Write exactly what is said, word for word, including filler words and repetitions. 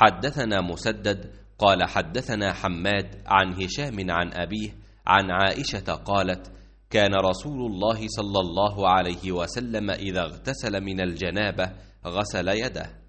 حدثنا مسدد قال حدثنا حماد عن هشام عن أبيه عن عائشة قالت: كان رسول الله صلى الله عليه وسلم إذا اغتسل من الجنابة غسل يده.